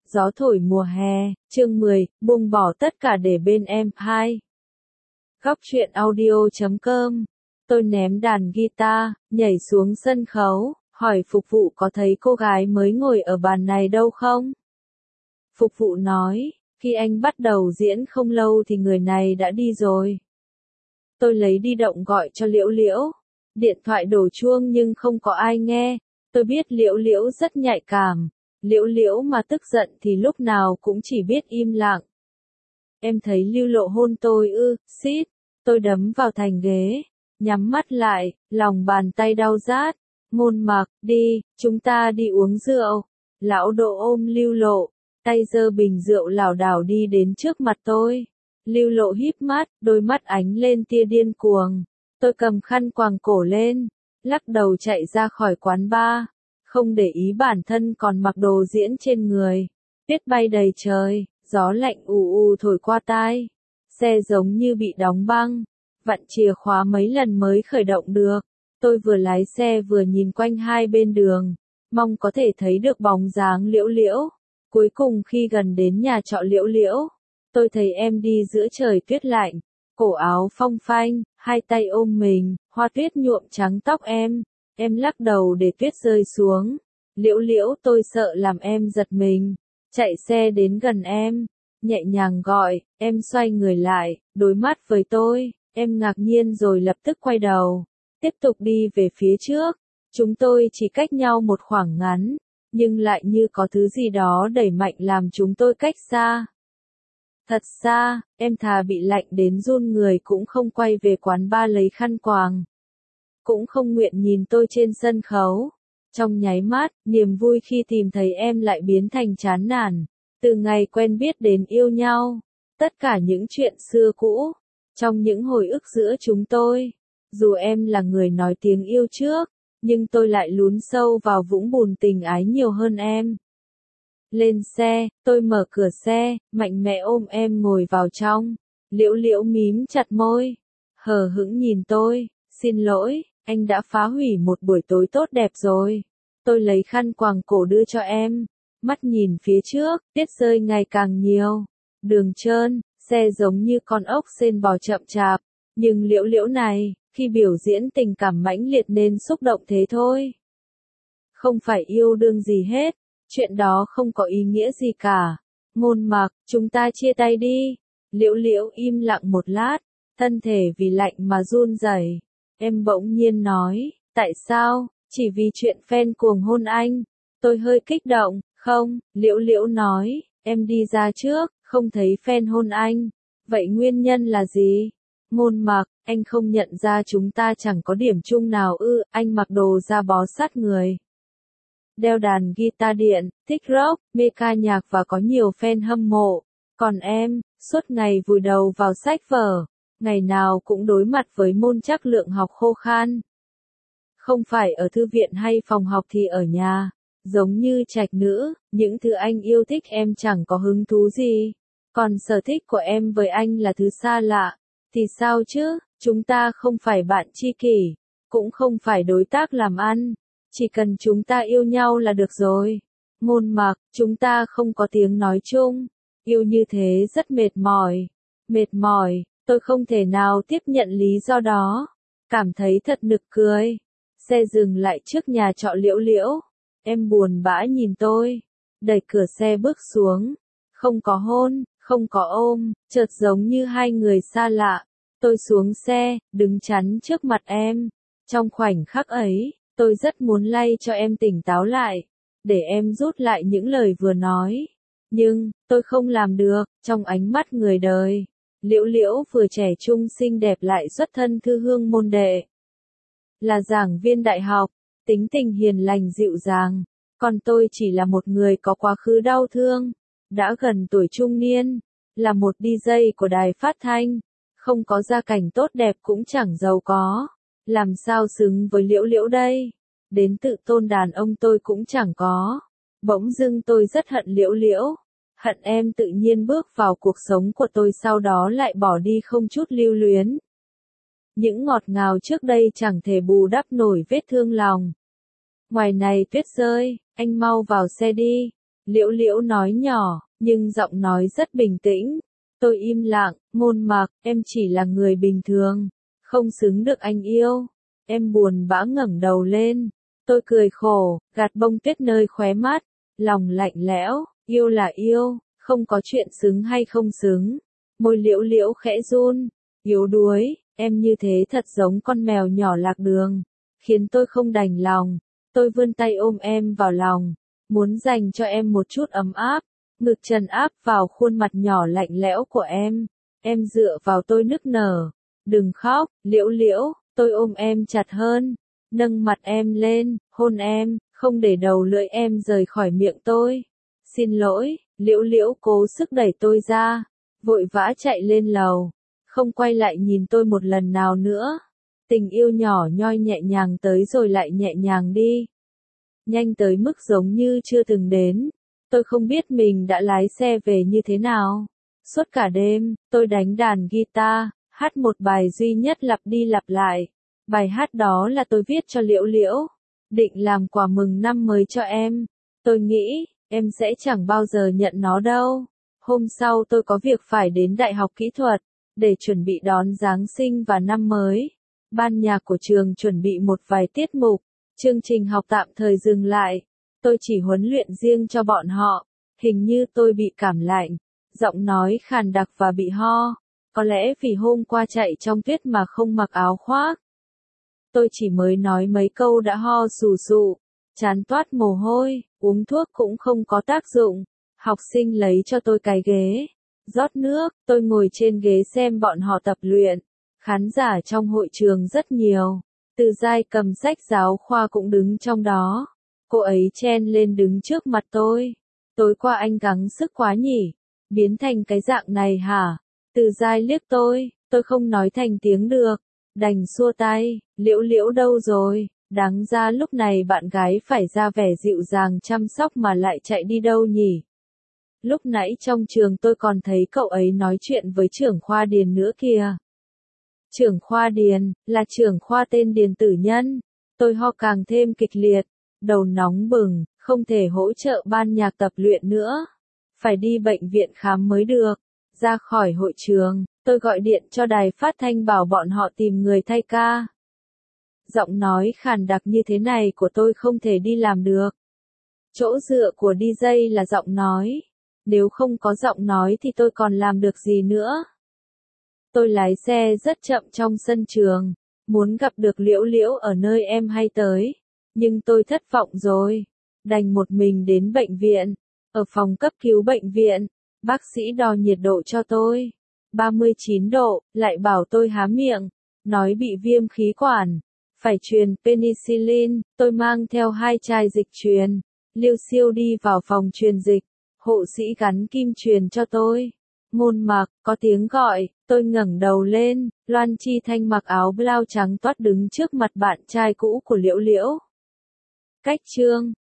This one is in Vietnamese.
Gió thổi mùa hè, chương 10, buông bỏ tất cả để bên em. 2. Góc truyện audio.com. Tôi ném đàn guitar, nhảy xuống sân khấu, hỏi phục vụ có thấy cô gái mới ngồi ở bàn này đâu không? Phục vụ nói, khi anh bắt đầu diễn không lâu thì người này đã đi rồi. Tôi lấy di động gọi cho Liễu Liễu. Điện thoại đổ chuông nhưng không có ai nghe. Tôi biết Liễu Liễu rất nhạy cảm. Liễu Liễu mà tức giận thì lúc nào cũng chỉ biết im lặng. Em thấy Lưu Lộ hôn tôi ư, xít. Tôi đấm vào thành ghế, nhắm mắt lại, lòng bàn tay đau rát. Ngôn Mặc, đi, chúng ta đi uống rượu. Lão Độ ôm Lưu Lộ, tay giơ bình rượu lảo đảo đi đến trước mặt tôi. Lưu Lộ híp mắt, đôi mắt ánh lên tia điên cuồng. Tôi cầm khăn quàng cổ lên, lắc đầu chạy ra khỏi quán bar. Không để ý bản thân còn mặc đồ diễn trên người. Tuyết bay đầy trời, gió lạnh ù ù thổi qua tai. Xe giống như bị đóng băng, vặn chìa khóa mấy lần mới khởi động được. Tôi vừa lái xe vừa nhìn quanh hai bên đường, mong có thể thấy được bóng dáng Liễu Liễu. Cuối cùng khi gần đến nhà trọ Liễu Liễu, tôi thấy em đi giữa trời tuyết lạnh, cổ áo phong phanh, hai tay ôm mình, hoa tuyết nhuộm trắng tóc em. Em lắc đầu để tuyết rơi xuống. Liễu Liễu, tôi sợ làm em giật mình. Chạy xe đến gần em, nhẹ nhàng gọi, em xoay người lại, đối mắt với tôi. Em ngạc nhiên rồi lập tức quay đầu, tiếp tục đi về phía trước. Chúng tôi chỉ cách nhau một khoảng ngắn, nhưng lại như có thứ gì đó đẩy mạnh làm chúng tôi cách xa. Thật xa, em thà bị lạnh đến run người cũng không quay về quán bar lấy khăn quàng. Cũng không nguyện nhìn tôi trên sân khấu. Trong nháy mắt, niềm vui khi tìm thấy em lại biến thành chán nản. Từ ngày quen biết đến yêu nhau, tất cả những chuyện xưa cũ, trong những hồi ức giữa chúng tôi. Dù em là người nói tiếng yêu trước, nhưng tôi lại lún sâu vào vũng bùn tình ái nhiều hơn em. Lên xe, tôi mở cửa xe, mạnh mẽ ôm em ngồi vào trong. Liễu Liễu mím chặt môi, hờ hững nhìn tôi, xin lỗi. Anh đã phá hủy một buổi tối tốt đẹp rồi. Tôi lấy khăn quàng cổ đưa cho em. Mắt nhìn phía trước, tuyết rơi ngày càng nhiều. Đường trơn, xe giống như con ốc sên bò chậm chạp. Nhưng Liễu Liễu này, khi biểu diễn tình cảm mãnh liệt nên xúc động thế thôi. Không phải yêu đương gì hết. Chuyện đó không có ý nghĩa gì cả. Ngôn Mặc, chúng ta chia tay đi. Liễu Liễu im lặng một lát, thân thể vì lạnh mà run rẩy. Em bỗng nhiên nói, tại sao, chỉ vì chuyện fan cuồng hôn anh. Tôi hơi kích động, không, Liễu Liễu nói, em đi ra trước, không thấy fan hôn anh. Vậy nguyên nhân là gì? Ngôn Mặc, anh không nhận ra chúng ta chẳng có điểm chung nào ư? Anh mặc đồ da bó sát người, đeo đàn guitar điện, thích rock, mê ca nhạc và có nhiều fan hâm mộ. Còn em, suốt ngày vùi đầu vào sách vở, ngày nào cũng đối mặt với môn trắc lượng học khô khan. Không phải ở thư viện hay phòng học thì ở nhà. Giống như trạch nữ, những thứ anh yêu thích em chẳng có hứng thú gì. Còn sở thích của em với anh là thứ xa lạ. Thì sao chứ, chúng ta không phải bạn tri kỷ, cũng không phải đối tác làm ăn. Chỉ cần chúng ta yêu nhau là được rồi. Ngôn Mặc, chúng ta không có tiếng nói chung. Yêu như thế rất mệt mỏi. Mệt mỏi. Tôi không thể nào tiếp nhận lý do đó. Cảm thấy thật nực cười. Xe dừng lại trước nhà trọ Liễu Liễu. Em buồn bã nhìn tôi. Đẩy cửa xe bước xuống. Không có hôn, không có ôm, chợt giống như hai người xa lạ. Tôi xuống xe, đứng chắn trước mặt em. Trong khoảnh khắc ấy, tôi rất muốn lay cho em tỉnh táo lại. Để em rút lại những lời vừa nói. Nhưng, tôi không làm được, trong ánh mắt người đời. Liễu Liễu vừa trẻ trung xinh đẹp lại xuất thân thư hương môn đệ. Là giảng viên đại học, tính tình hiền lành dịu dàng. Còn tôi chỉ là một người có quá khứ đau thương. Đã gần tuổi trung niên. Là một DJ của đài phát thanh. Không có gia cảnh tốt đẹp cũng chẳng giàu có. Làm sao xứng với Liễu Liễu đây? Đến tự tôn đàn ông tôi cũng chẳng có. Bỗng dưng tôi rất hận Liễu Liễu. Hận em tự nhiên bước vào cuộc sống của tôi sau đó lại bỏ đi không chút lưu luyến. Những ngọt ngào trước đây chẳng thể bù đắp nổi vết thương lòng. Ngoài này tuyết rơi, anh mau vào xe đi. Liễu Liễu nói nhỏ, nhưng giọng nói rất bình tĩnh. Tôi im lặng, Ngôn Mặc, em chỉ là người bình thường, không xứng được anh yêu. Em buồn bã ngẩng đầu lên. Tôi cười khổ, gạt bông tuyết nơi khóe mắt, lòng lạnh lẽo, yêu là yêu, không có chuyện xứng hay không xứng. Môi Liễu Liễu khẽ run, yếu đuối, em như thế thật giống con mèo nhỏ lạc đường, khiến tôi không đành lòng. Tôi vươn tay ôm em vào lòng, muốn dành cho em một chút ấm áp, ngực trần áp vào khuôn mặt nhỏ lạnh lẽo của em. Em dựa vào tôi nức nở, đừng khóc, Liễu Liễu. Tôi ôm em chặt hơn, nâng mặt em lên, hôn em, không để đầu lưỡi em rời khỏi miệng tôi. Xin lỗi, Liễu Liễu cố sức đẩy tôi ra, vội vã chạy lên lầu, không quay lại nhìn tôi một lần nào nữa. Tình yêu nhỏ nhoi nhẹ nhàng tới rồi lại nhẹ nhàng đi. Nhanh tới mức giống như chưa từng đến. Tôi không biết mình đã lái xe về như thế nào. Suốt cả đêm, tôi đánh đàn guitar, hát một bài duy nhất lặp đi lặp lại. Bài hát đó là tôi viết cho Liễu Liễu, định làm quà mừng năm mới cho em. Tôi nghĩ, em sẽ chẳng bao giờ nhận nó đâu. Hôm sau tôi có việc phải đến Đại học Kỹ thuật, để chuẩn bị đón Giáng sinh và năm mới. Ban nhạc của trường chuẩn bị một vài tiết mục, chương trình học tạm thời dừng lại. Tôi chỉ huấn luyện riêng cho bọn họ. Hình như tôi bị cảm lạnh, giọng nói khàn đặc và bị ho. Có lẽ vì hôm qua chạy trong tuyết mà không mặc áo khoác. Tôi chỉ mới nói mấy câu đã ho sù sụ, chán toát mồ hôi, uống thuốc cũng không có tác dụng. Học sinh lấy cho tôi cái ghế, rót nước, tôi ngồi trên ghế xem bọn họ tập luyện. Khán giả trong hội trường rất nhiều, Từ Giai cầm sách giáo khoa cũng đứng trong đó. Cô ấy chen lên đứng trước mặt tôi. Tối qua anh gắng sức quá nhỉ, biến thành cái dạng này hả? Từ Giai liếc tôi không nói thành tiếng được, đành xua tay. Liễu Liễu đâu rồi? Đáng ra lúc này bạn gái phải ra vẻ dịu dàng chăm sóc mà lại chạy đi đâu nhỉ? Lúc nãy trong trường tôi còn thấy cậu ấy nói chuyện với trưởng khoa Điền nữa kìa. Trưởng khoa Điền, là trưởng khoa tên Điền Tử Nhân. Tôi ho càng thêm kịch liệt, đầu nóng bừng, không thể hỗ trợ ban nhạc tập luyện nữa. Phải đi bệnh viện khám mới được. Ra khỏi hội trường, tôi gọi điện cho đài phát thanh bảo bọn họ tìm người thay ca. Giọng nói khàn đặc như thế này của tôi không thể đi làm được. Chỗ dựa của DJ là giọng nói. Nếu không có giọng nói thì tôi còn làm được gì nữa? Tôi lái xe rất chậm trong sân trường, muốn gặp được Liễu Liễu ở nơi em hay tới. Nhưng tôi thất vọng rồi. Đành một mình đến bệnh viện. Ở phòng cấp cứu bệnh viện, bác sĩ đo nhiệt độ cho tôi. 39 độ, lại bảo tôi há miệng. Nói bị viêm khí quản. Phải truyền penicillin, tôi mang theo 2 chai dịch truyền. Liêu Siêu đi vào phòng truyền dịch. Hộ sĩ gắn kim truyền cho tôi. Ngôn Mặc, có tiếng gọi, tôi ngẩng đầu lên. Loan Chi Thanh mặc áo blau trắng toát đứng trước mặt bạn trai cũ của Liễu Liễu. Cách chương